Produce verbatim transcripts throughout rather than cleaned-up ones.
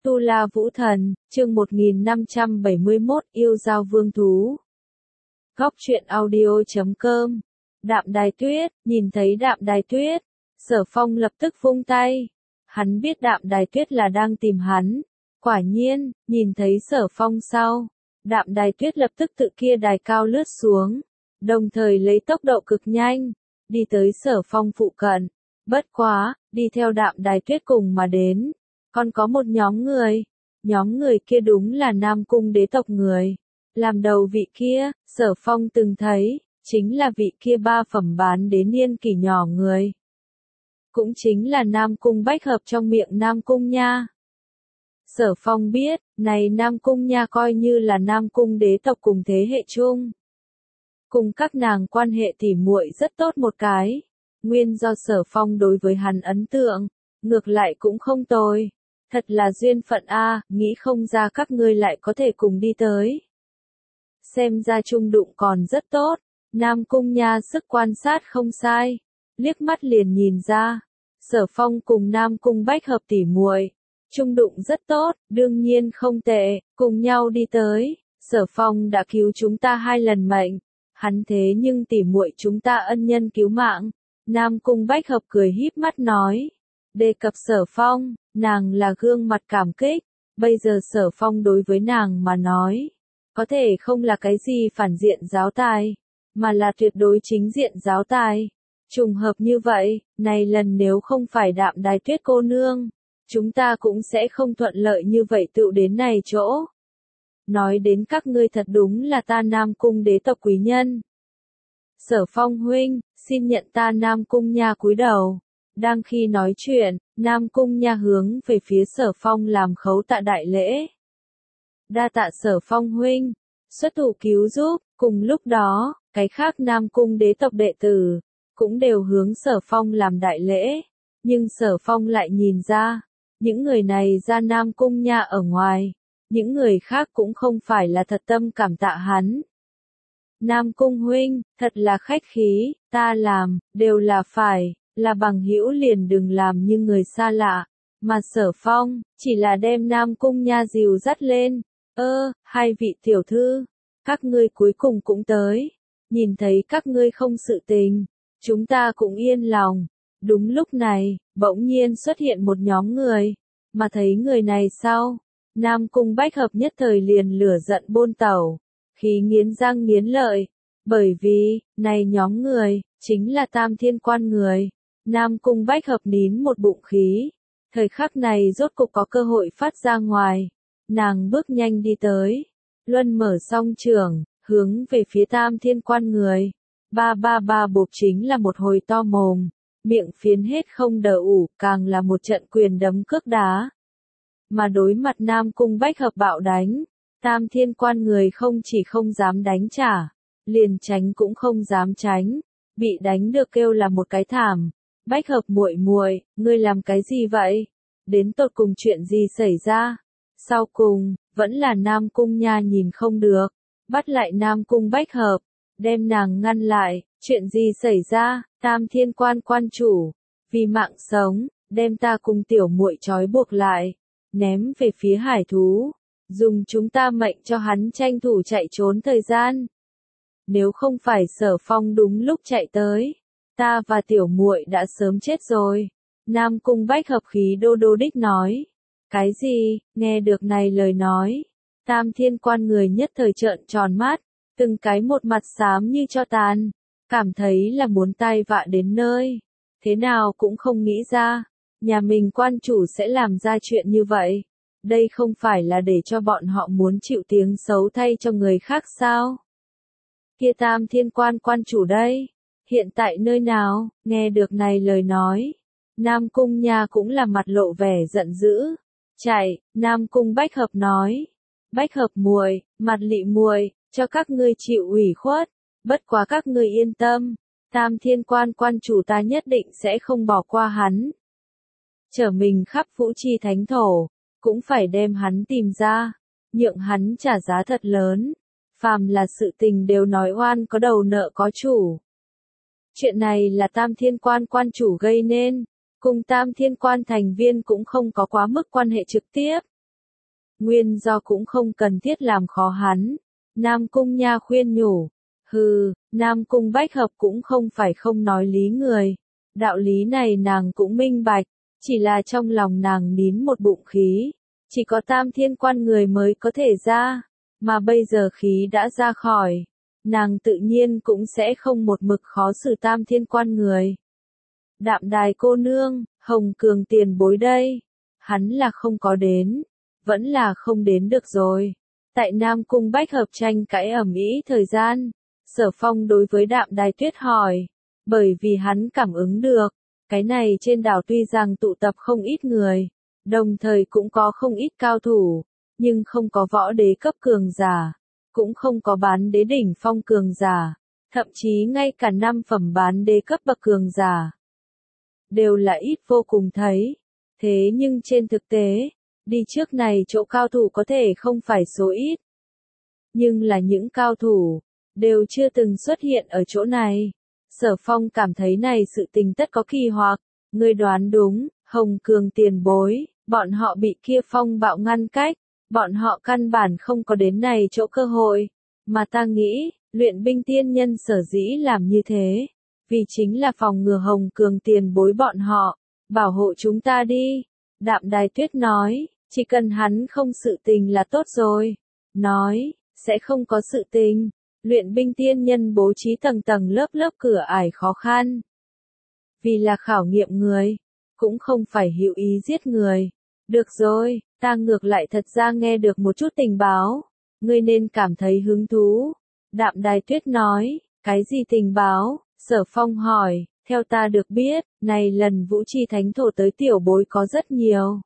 Tu La Vũ Thần, chương một nghìn năm trăm bảy mươi mốt, yêu giao vương thú. Góc truyện audio chấm com. Đạm Đài Tuyết, nhìn thấy Đạm Đài Tuyết, Sở Phong lập tức vung tay. Hắn biết Đạm Đài Tuyết là đang tìm hắn. Quả nhiên, nhìn thấy Sở Phong sau, Đạm Đài Tuyết lập tức tự kia đài cao lướt xuống, đồng thời lấy tốc độ cực nhanh, đi tới Sở Phong phụ cận. Bất quá, đi theo Đạm Đài Tuyết cùng mà đến, còn có một nhóm người. Nhóm người kia đúng là Nam Cung đế tộc người. Làm đầu vị kia, Sở Phong từng thấy, chính là vị kia ba phẩm bán đến niên kỷ nhỏ người. Cũng chính là Nam Cung Bách Hợp trong miệng Nam Cung Nha. Sở Phong biết, này Nam Cung Nha coi như là Nam Cung đế tộc cùng thế hệ chung. Cùng các nàng quan hệ tỉ muội rất tốt một cái. Nguyên do Sở Phong đối với hắn ấn tượng, ngược lại cũng không tồi. Thật là duyên phận a, nghĩ không ra các ngươi lại có thể cùng đi tới. Xem ra chung đụng còn rất tốt, Nam Cung Nha sức quan sát không sai, liếc mắt liền nhìn ra, Sở Phong cùng Nam Cung Bách Hợp tỉ muội, chung đụng rất tốt, đương nhiên không tệ, cùng nhau đi tới, Sở Phong đã cứu chúng ta hai lần mệnh, hắn thế nhưng tỉ muội chúng ta ân nhân cứu mạng. Nam Cung Bách Hợp cười híp mắt nói, đề cập Sở Phong, nàng là gương mặt cảm kích, bây giờ Sở Phong đối với nàng mà nói, có thể không là cái gì phản diện giáo tài, mà là tuyệt đối chính diện giáo tài. Trùng hợp như vậy, này lần nếu không phải Đạm Đài Tuyết cô nương, chúng ta cũng sẽ không thuận lợi như vậy tựu đến này chỗ. Nói đến các ngươi thật đúng là ta Nam Cung đế tộc quý nhân. Sở Phong huynh, xin nhận ta Nam Cung Nha cúi đầu. Đang khi nói chuyện, Nam Cung Nha hướng về phía Sở Phong làm khấu tạ đại lễ. Đa tạ Sở Phong huynh, xuất thủ cứu giúp, cùng lúc đó, cái khác Nam Cung đế tộc đệ tử, cũng đều hướng Sở Phong làm đại lễ, nhưng Sở Phong lại nhìn ra, những người này ra Nam Cung Nha ở ngoài, những người khác cũng không phải là thật tâm cảm tạ hắn. Nam Cung huynh, thật là khách khí, ta làm, đều là phải, là bằng hữu liền đừng làm như người xa lạ, mà Sở Phong, chỉ là đem Nam Cung Nha dìu dắt lên, ơ, hai vị tiểu thư, các ngươi cuối cùng cũng tới, nhìn thấy các ngươi không sự tình, chúng ta cũng yên lòng. Đúng lúc này, bỗng nhiên xuất hiện một nhóm người, mà thấy người này sau, Nam Cung Bách Hợp nhất thời liền lửa giận bôn tẩu, khí nghiến răng nghiến lợi, bởi vì, này nhóm người, chính là Tam Thiên Quan người. Nam Cung Bách Hợp nín một bụng khí, thời khắc này rốt cục có cơ hội phát ra ngoài, nàng bước nhanh đi tới, luân mở song trường, hướng về phía Tam Thiên Quan người, ba ba ba bộp chính là một hồi to mồm, miệng phiến hết không đờ ủ, càng là một trận quyền đấm cước đá. Mà đối mặt Nam Cung Bách Hợp bạo đánh, Tam Thiên Quan người không chỉ không dám đánh trả, liền tránh cũng không dám tránh, bị đánh được kêu là một cái thảm. Bách Hợp muội muội, ngươi làm cái gì vậy? Đến tột cùng chuyện gì xảy ra? Sau cùng, vẫn là Nam Cung Nha nhìn không được, bắt lại Nam Cung Bách Hợp, đem nàng ngăn lại, chuyện gì xảy ra? Tam Thiên Quan quan chủ, vì mạng sống, đem ta cùng tiểu muội trói buộc lại, ném về phía hải thú, dùng chúng ta mệnh cho hắn tranh thủ chạy trốn thời gian. Nếu không phải Sở Phong đúng lúc chạy tới, ta và tiểu muội đã sớm chết rồi. Nam Cung Bách Hợp khí đô đô đích nói. Cái gì? Nghe được này lời nói, Tam Thiên Quan người nhất thời trợn tròn mắt, từng cái một mặt xám như cho tàn, cảm thấy là muốn tai vạ đến nơi. Thế nào cũng không nghĩ ra, nhà mình quan chủ sẽ làm ra chuyện như vậy. Đây không phải là để cho bọn họ muốn chịu tiếng xấu thay cho người khác sao? Kia Tam Thiên Quan quan chủ đây, hiện tại nơi nào? Nghe được này lời nói, Nam Cung Nha cũng là mặt lộ vẻ giận dữ. Chạy, Nam Cung Bách Hợp nói, Bách Hợp muội, mặt lị muội, cho các ngươi chịu ủy khuất, bất quá các ngươi yên tâm, Tam Thiên Quan quan chủ ta nhất định sẽ không bỏ qua hắn. Trở mình khắp Vũ Chi Thánh Thổ, cũng phải đem hắn tìm ra, nhượng hắn trả giá thật lớn. Phàm là sự tình đều nói oan có đầu nợ có chủ. Chuyện này là Tam Thiên Quan quan chủ gây nên, cùng Tam Thiên Quan thành viên cũng không có quá mức quan hệ trực tiếp, nguyên do cũng không cần thiết làm khó hắn. Nam Cung Nha khuyên nhủ, hừ, Nam Cung Bách Hợp cũng không phải không nói lý người. Đạo lý này nàng cũng minh bạch, chỉ là trong lòng nàng nín một bụng khí, chỉ có tam thiên quan người mới có thể ra, mà bây giờ khí đã ra khỏi, nàng tự nhiên cũng sẽ không một mực khó xử tam thiên quan người. Đạm Đài cô nương, Hồng Cường tiền bối đây, hắn là không có đến, vẫn là không đến được rồi. Tại Nam Cung Bách Hợp tranh cãi ầm ĩ thời gian, Sở Phong đối với Đạm Đài Tuyết hỏi, bởi vì hắn cảm ứng được, cái này trên đảo tuy rằng tụ tập không ít người, đồng thời cũng có không ít cao thủ, nhưng không có võ đế cấp cường giả, cũng không có bán đế đỉnh phong cường giả, thậm chí ngay cả năm phẩm bán đế cấp bậc cường giả, đều là ít vô cùng thấy. Thế nhưng trên thực tế, đi trước này chỗ cao thủ có thể không phải số ít, nhưng là những cao thủ, đều chưa từng xuất hiện ở chỗ này. Sở Phong cảm thấy này sự tình tất có kỳ hoặc, ngươi đoán đúng, Hồng Cường tiền bối, bọn họ bị kia phong bạo ngăn cách, bọn họ căn bản không có đến này chỗ cơ hội, mà ta nghĩ, luyện binh tiên nhân sở dĩ làm như thế, vì chính là phòng ngừa Hồng Cường tiền bối bọn họ, bảo hộ chúng ta đi. Đạm Đài Tuyết nói, chỉ cần hắn không sự tình là tốt rồi, nói, sẽ không có sự tình. Luyện binh tiên nhân bố trí tầng tầng lớp lớp cửa ải khó khăn. Vì là khảo nghiệm người, cũng không phải hữu ý giết người. Được rồi, ta ngược lại thật ra nghe được một chút tình báo, ngươi nên cảm thấy hứng thú. Đạm Đài Tuyết nói, cái gì tình báo? Sở Phong hỏi, theo ta được biết, này lần Vũ Chi Thánh Thổ tới tiểu bối có rất nhiều.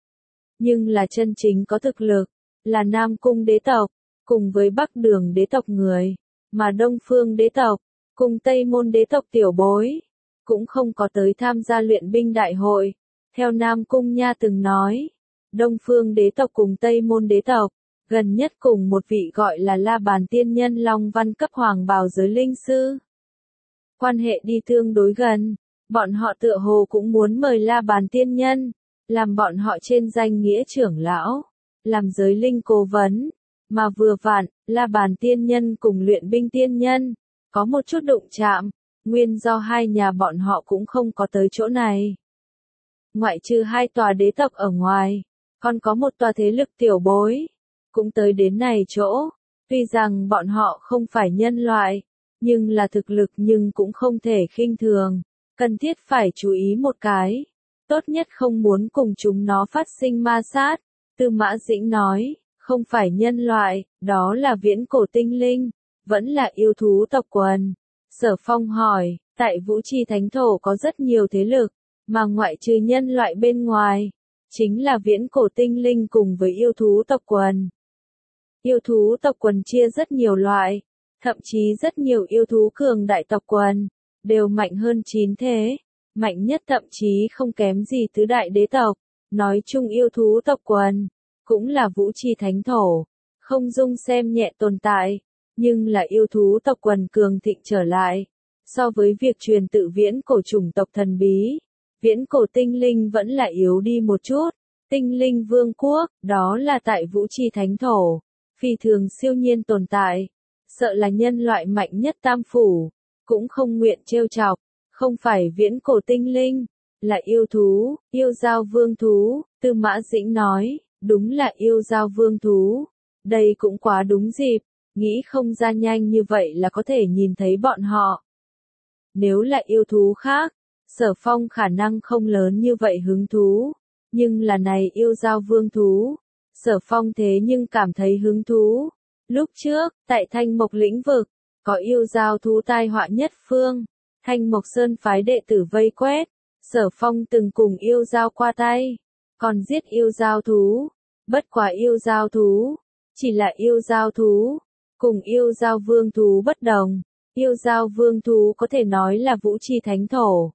Nhưng là chân chính có thực lực, là Nam Cung đế tộc, cùng với Bắc Đường đế tộc người, mà Đông Phương đế tộc, cùng Tây Môn đế tộc tiểu bối, cũng không có tới tham gia luyện binh đại hội. Theo Nam Cung Nha từng nói, Đông Phương đế tộc cùng Tây Môn đế tộc, gần nhất cùng một vị gọi là La Bàn tiên nhân Long Văn cấp hoàng bào giới linh sư. Quan hệ đi tương đối gần, bọn họ tựa hồ cũng muốn mời La Bàn tiên nhân, làm bọn họ trên danh nghĩa trưởng lão, làm giới linh cố vấn. Mà vừa vặn, La Bàn tiên nhân cùng luyện binh tiên nhân, có một chút đụng chạm, nguyên do hai nhà bọn họ cũng không có tới chỗ này. Ngoại trừ hai tòa đế tộc ở ngoài, còn có một tòa thế lực tiểu bối, cũng tới đến này chỗ. Tuy rằng bọn họ không phải nhân loại, nhưng là thực lực nhưng cũng không thể khinh thường, cần thiết phải chú ý một cái. Tốt nhất không muốn cùng chúng nó phát sinh ma sát. Tư Mã Dĩnh nói, không phải nhân loại, đó là viễn cổ tinh linh, vẫn là yêu thú tộc quần. Sở Phong hỏi, tại Vũ Chi Thánh Thổ có rất nhiều thế lực, mà ngoại trừ nhân loại bên ngoài, chính là viễn cổ tinh linh cùng với yêu thú tộc quần. Yêu thú tộc quần chia rất nhiều loại, thậm chí rất nhiều yêu thú cường đại tộc quần, đều mạnh hơn chín thế, mạnh nhất thậm chí không kém gì tứ đại đế tộc. Nói chung yêu thú tộc quần, cũng là Vũ Chi Thánh Thổ, không dung xem nhẹ tồn tại, nhưng là yêu thú tộc quần cường thịnh trở lại. So với việc truyền tự viễn cổ chủng tộc thần bí, viễn cổ tinh linh vẫn là yếu đi một chút. Tinh linh vương quốc, đó là tại Vũ Chi Thánh Thổ, phi thường siêu nhiên tồn tại, sợ là nhân loại mạnh nhất tam phủ, cũng không nguyện trêu chọc, không phải viễn cổ tinh linh, là yêu thú, yêu giao vương thú. Tư Mã Dĩnh nói, đúng là yêu giao vương thú, đây cũng quá đúng dịp, nghĩ không ra nhanh như vậy là có thể nhìn thấy bọn họ. Nếu là yêu thú khác, Sở Phong khả năng không lớn như vậy hứng thú, nhưng là này yêu giao vương thú, Sở Phong thế nhưng cảm thấy hứng thú. Lúc trước, tại Thanh Mộc lĩnh vực, có yêu giao thú tai họa nhất phương, Thanh Mộc Sơn phái đệ tử vây quét, Sở Phong từng cùng yêu giao qua tay, còn giết yêu giao thú, bất quá yêu giao thú, chỉ là yêu giao thú, cùng yêu giao vương thú bất đồng, yêu giao vương thú có thể nói là Vũ Chi Thánh Thổ,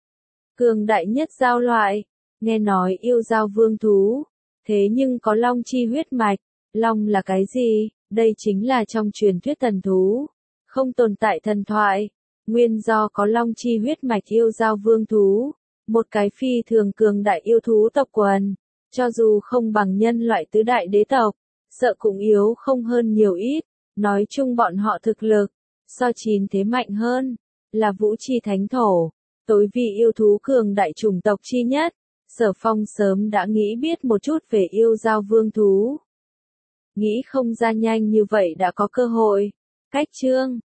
cường đại nhất giao loại. Nghe nói yêu giao vương thú, thế nhưng có long chi huyết mạch. Long là cái gì? Đây chính là trong truyền thuyết thần thú, không tồn tại thần thoại. Nguyên do có long chi huyết mạch yêu giao vương thú, một cái phi thường cường đại yêu thú tộc quần, Cho dù không bằng nhân loại tứ đại đế tộc, sợ cũng yếu không hơn nhiều ít, nói chung bọn họ thực lực, so chín thế mạnh hơn, là vũ chi thánh thổ, tối vị yêu thú cường đại chủng tộc chi nhất, Sở Phong sớm đã nghĩ biết một chút về yêu giao vương thú. Nghĩ không ra nhanh như vậy đã có cơ hội. Cách chương